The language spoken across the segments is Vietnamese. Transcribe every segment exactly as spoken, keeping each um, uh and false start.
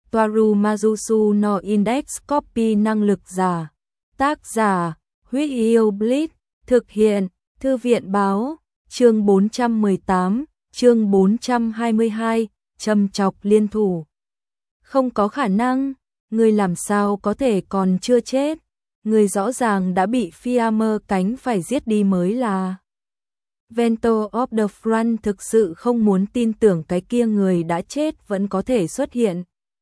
Toaru Majusu no Index Copy năng lực giả. Tác giả, Huyết Yêu Blitz, thực hiện, Thư viện báo, chương bốn trăm mười tám, chương bốn trăm hai mươi hai, châm chọc liên thủ. Không có khả năng, người làm sao có thể còn chưa chết, người rõ ràng đã bị Fiammer cánh phải giết đi mới là. Vento of the Front thực sự không muốn tin tưởng cái kia người đã chết vẫn có thể xuất hiện.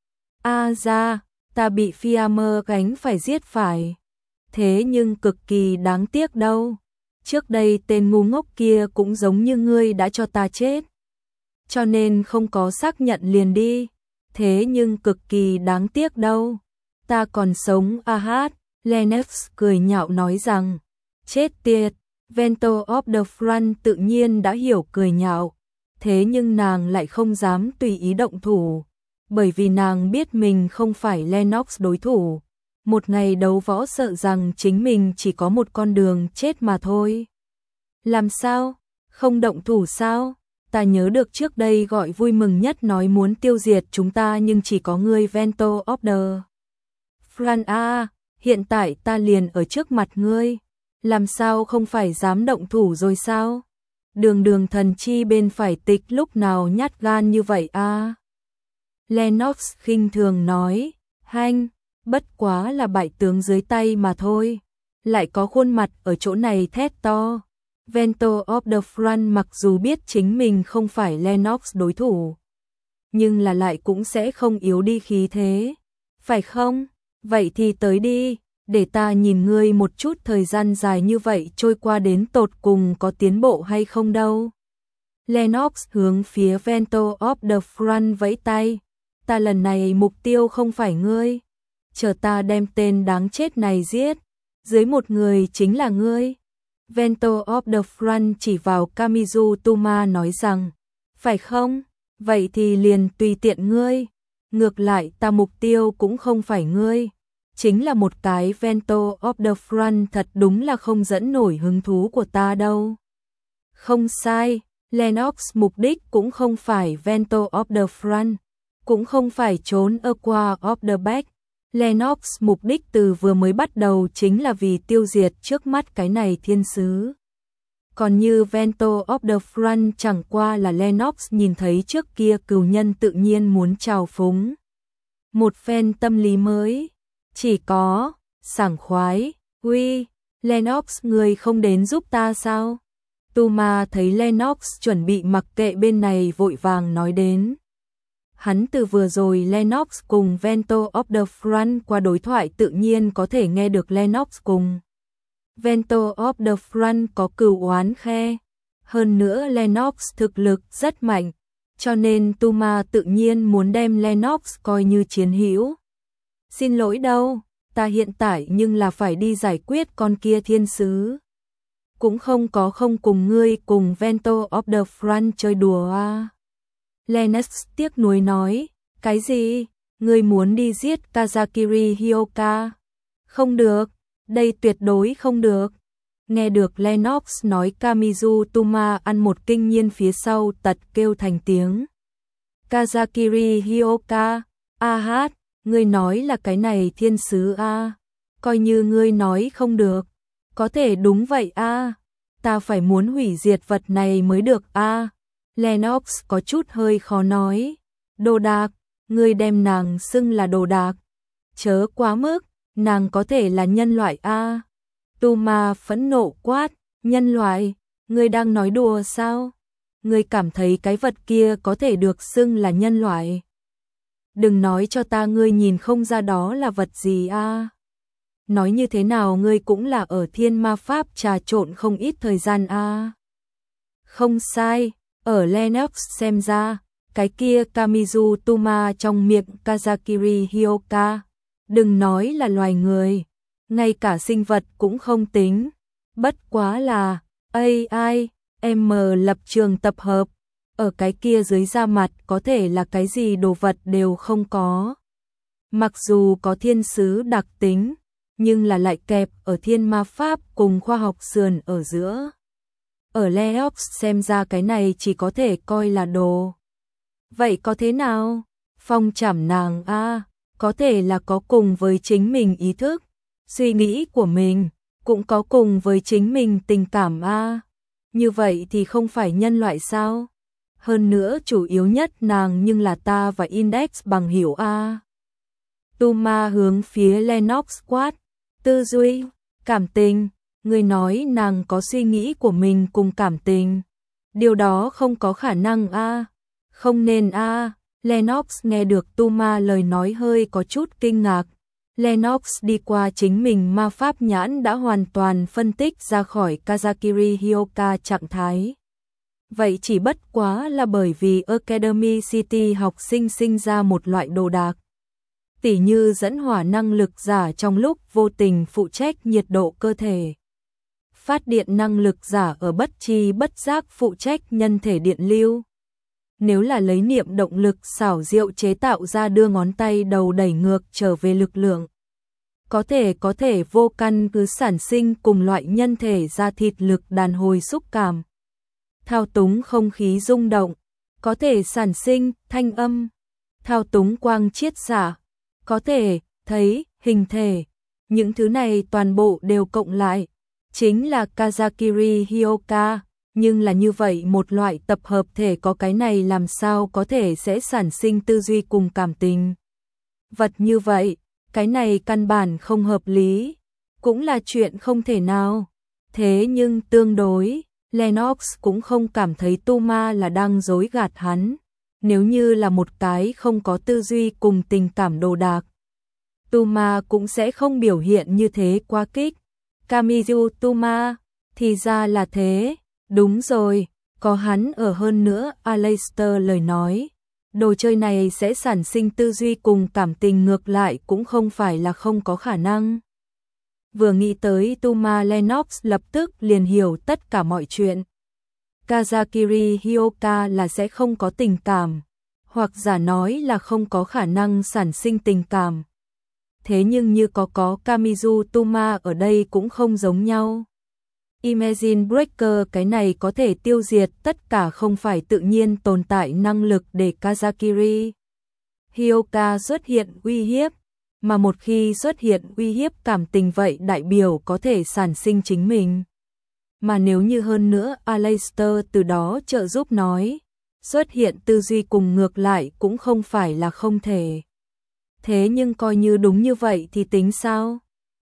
A ra, ta bị Fiammer cánh phải giết phải. Thế nhưng cực kỳ đáng tiếc đâu. Trước đây tên ngu ngốc kia cũng giống như ngươi đã cho ta chết. Cho nên không có xác nhận liền đi. Thế nhưng cực kỳ đáng tiếc đâu. Ta còn sống a hát. Lennox cười nhạo nói rằng. Chết tiệt. Vento of the Front tự nhiên đã hiểu cười nhạo. Thế nhưng nàng lại không dám tùy ý động thủ. Bởi vì nàng biết mình không phải Lennox đối thủ. Một ngày đấu võ sợ rằng chính mình chỉ có một con đường chết mà thôi. Làm sao? Không động thủ sao? Ta nhớ được trước đây gọi vui mừng nhất nói muốn tiêu diệt chúng ta nhưng chỉ có ngươi Vento of the Front a, hiện tại ta liền ở trước mặt ngươi. Làm sao không phải dám động thủ rồi sao? Đường đường thần chi bên phải tịch lúc nào nhát gan như vậy a? Lennox khinh thường nói, hanh, bất quá là bại tướng dưới tay mà thôi. Lại có khuôn mặt ở chỗ này thét to. Vento of the Front mặc dù biết chính mình không phải Lennox đối thủ, nhưng là lại cũng sẽ không yếu đi khí thế. Phải không? Vậy thì tới đi, để ta nhìn ngươi một chút thời gian dài như vậy trôi qua đến tột cùng có tiến bộ hay không đâu. Lennox hướng phía Vento of the Front vẫy tay. Ta lần này mục tiêu không phải ngươi. Chờ ta đem tên đáng chết này giết. Dưới một người chính là ngươi. Vento of the Front chỉ vào Kamizu Tuma nói rằng. Phải không? Vậy thì liền tùy tiện ngươi. Ngược lại ta mục tiêu cũng không phải ngươi. Chính là một cái Vento of the Front thật đúng là không dẫn nổi hứng thú của ta đâu. Không sai. Lennox mục đích cũng không phải Vento of the Front. Cũng không phải trốn ở qua of the back. Lennox mục đích từ vừa mới bắt đầu chính là vì tiêu diệt trước mắt cái này thiên sứ. Còn như Vento of the Front chẳng qua là Lennox nhìn thấy trước kia cừu nhân tự nhiên muốn trào phúng. Một phen tâm lý mới. Chỉ có, sảng khoái, uy, Lennox người không đến giúp ta sao? Tuma thấy Lennox chuẩn bị mặc kệ bên này vội vàng nói đến. Hắn từ vừa rồi Lennox cùng Vento of the Front qua đối thoại tự nhiên có thể nghe được Lennox cùng Vento of the Front có cừu oán khe. Hơn nữa Lennox thực lực rất mạnh, cho nên Tuma tự nhiên muốn đem Lennox coi như chiến hữu. Xin lỗi đâu, ta hiện tại nhưng là phải đi giải quyết con kia thiên sứ. Cũng không có không cùng ngươi cùng Vento of the Front chơi đùa à. Lennox tiếc nuối nói, cái gì? Ngươi muốn đi giết Kazakiri Hyoka? Không được, đây tuyệt đối không được. Nghe được Lennox nói Kamizu Tuma ăn một kinh nhiên phía sau tật kêu thành tiếng. Kazakiri Hyoka, a hát, ngươi nói là cái này thiên sứ a, coi như ngươi nói không được. Có thể đúng vậy a, ta phải muốn hủy diệt vật này mới được a. Lennox có chút hơi khó nói. Đồ đạc, ngươi đem nàng xưng là đồ đạc. Chớ quá mức, nàng có thể là nhân loại a. Tuma phẫn nộ quát, nhân loại, ngươi đang nói đùa sao? Ngươi cảm thấy cái vật kia có thể được xưng là nhân loại? Đừng nói cho ta ngươi nhìn không ra đó là vật gì a. Nói như thế nào ngươi cũng là ở thiên ma pháp trà trộn không ít thời gian a. Không sai. Ở Lennox xem ra, cái kia Kamizu Tuma trong miệng Kazakiri Hyoka, đừng nói là loài người, ngay cả sinh vật cũng không tính. Bất quá là, a i, em lập trường tập hợp, ở cái kia dưới da mặt có thể là cái gì đồ vật đều không có. Mặc dù có thiên sứ đặc tính, nhưng là lại kẹp ở thiên ma pháp cùng khoa học sườn ở giữa. Ở Lennox xem ra cái này chỉ có thể coi là đồ. Vậy có thế nào? phong trảm nàng a, có thể là có cùng với chính mình ý thức, suy nghĩ của mình, cũng có cùng với chính mình tình cảm a. Như vậy thì không phải nhân loại sao? Hơn nữa chủ yếu nhất nàng nhưng là ta và Index bằng hữu a. Tuma hướng phía Lennox quát, tư duy, cảm tình, người nói nàng có suy nghĩ của mình cùng cảm tình. Điều đó không có khả năng a, không nên a. Lennox nghe được Tuma lời nói hơi có chút kinh ngạc. Lennox đi qua chính mình ma pháp nhãn đã hoàn toàn phân tích ra khỏi Kazakiri Hyoka trạng thái. Vậy chỉ bất quá là bởi vì Academy City học sinh sinh ra một loại đồ đạc. Tỉ như dẫn hỏa năng lực giả trong lúc vô tình phụ trách nhiệt độ cơ thể. Phát điện năng lực giả ở bất tri bất giác phụ trách nhân thể điện lưu. Nếu là lấy niệm động lực xảo diệu chế tạo ra đưa ngón tay đầu đẩy ngược trở về lực lượng. Có thể có thể vô căn cứ sản sinh cùng loại nhân thể da thịt lực đàn hồi xúc cảm. Thao túng không khí rung động, có thể sản sinh thanh âm. Thao túng quang chiết xạ, có thể thấy hình thể. Những thứ này toàn bộ đều cộng lại, chính là Kazakiri Hyoka. Nhưng là như vậy một loại tập hợp thể có cái này làm sao có thể sẽ sản sinh tư duy cùng cảm tình. Vật như vậy, cái này căn bản không hợp lý, cũng là chuyện không thể nào. Thế nhưng tương đối, Lennox cũng không cảm thấy Tuma là đang dối gạt hắn. Nếu như là một cái không có tư duy cùng tình cảm đồ đạc, Tuma cũng sẽ không biểu hiện như thế quá kích. Kamizu Tuma, thì ra là thế. Đúng rồi, có hắn ở hơn nữa, Aleister lời nói. Đồ chơi này sẽ sản sinh tư duy cùng cảm tình ngược lại cũng không phải là không có khả năng. Vừa nghĩ tới Tuma, Lennox lập tức liền hiểu tất cả mọi chuyện. Kazakiri Hyoka là sẽ không có tình cảm, hoặc giả nói là không có khả năng sản sinh tình cảm. Thế nhưng như có có Kamizu Tuma ở đây cũng không giống nhau. Imagine Breaker cái này có thể tiêu diệt tất cả không phải tự nhiên tồn tại năng lực để Kazakiri Hyoka xuất hiện uy hiếp, mà một khi xuất hiện uy hiếp cảm tình vậy đại biểu có thể sản sinh chính mình. Mà nếu như hơn nữa Aleister từ đó trợ giúp nói, xuất hiện tư duy cùng ngược lại cũng không phải là không thể. Thế nhưng coi như đúng như vậy thì tính sao?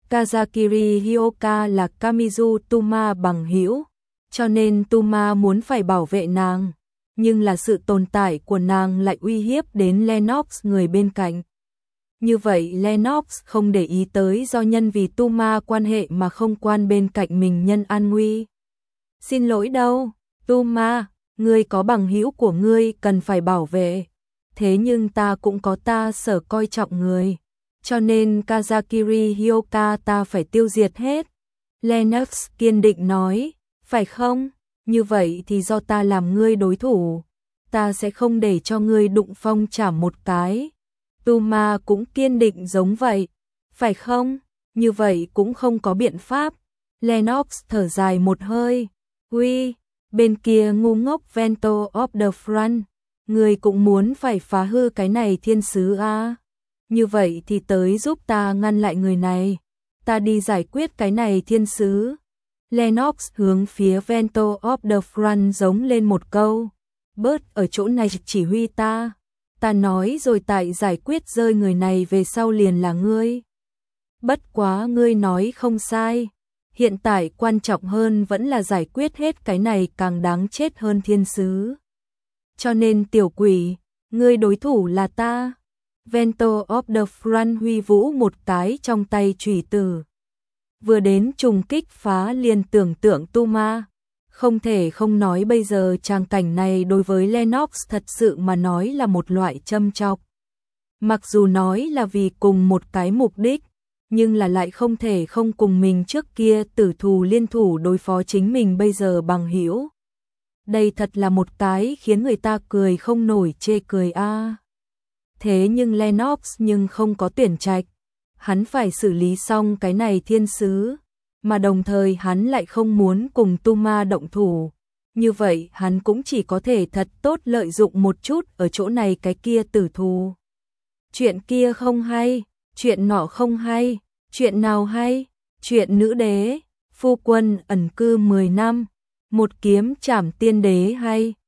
Kazakiri Hyoka là Kamizu Tuma bằng hữu, cho nên Tuma muốn phải bảo vệ nàng, nhưng là sự tồn tại của nàng lại uy hiếp đến Lennox người bên cạnh. Như vậy Lennox không để ý tới do nhân vì Tuma quan hệ mà không quan bên cạnh mình nhân an nguy. Xin lỗi đâu, Tuma, ngươi có bằng hữu của ngươi cần phải bảo vệ, thế nhưng ta cũng có ta sở coi trọng người. Cho nên Kazakiri Hyoka ta phải tiêu diệt hết. Lennox kiên định nói, phải không? Như vậy thì do ta làm ngươi đối thủ. Ta sẽ không để cho ngươi đụng phong chảm một cái. Tuma cũng kiên định giống vậy. Phải không? Như vậy cũng không có biện pháp. Lennox thở dài một hơi. Uy, bên kia ngu ngốc Vento of the Front. Ngươi cũng muốn phải phá hư cái này thiên sứ à? Như vậy thì tới giúp ta ngăn lại người này. Ta đi giải quyết cái này thiên sứ. Lennox hướng phía Vento of the Front giống lên một câu. Bớt ở chỗ này chỉ huy ta. Ta nói rồi tại giải quyết rơi người này về sau liền là ngươi. Bất quá ngươi nói không sai. Hiện tại quan trọng hơn vẫn là giải quyết hết cái này càng đáng chết hơn thiên sứ. Cho nên tiểu quỷ, ngươi đối thủ là ta. Vento of the Front huy vũ một cái trong tay chủy tử. Vừa đến trùng kích phá liền tưởng tượng Tuma. Không thể không nói bây giờ tràng cảnh này đối với Lennox thật sự mà nói là một loại châm chọc. Mặc dù nói là vì cùng một cái mục đích, nhưng là lại không thể không cùng mình trước kia tử thù liên thủ đối phó chính mình bây giờ bằng hữu. Đây thật là một cái khiến người ta cười không nổi chê cười a. À. Thế nhưng Lennox nhưng không có tuyển trạch, hắn phải xử lý xong cái này thiên sứ, mà đồng thời hắn lại không muốn cùng Tuma động thủ. Như vậy hắn cũng chỉ có thể thật tốt lợi dụng một chút ở chỗ này cái kia tử thù. chuyện kia không hay, chuyện nọ không hay, chuyện nào hay, chuyện nữ đế, phu quân ẩn cư mười năm, một kiếm trảm tiên đế hay,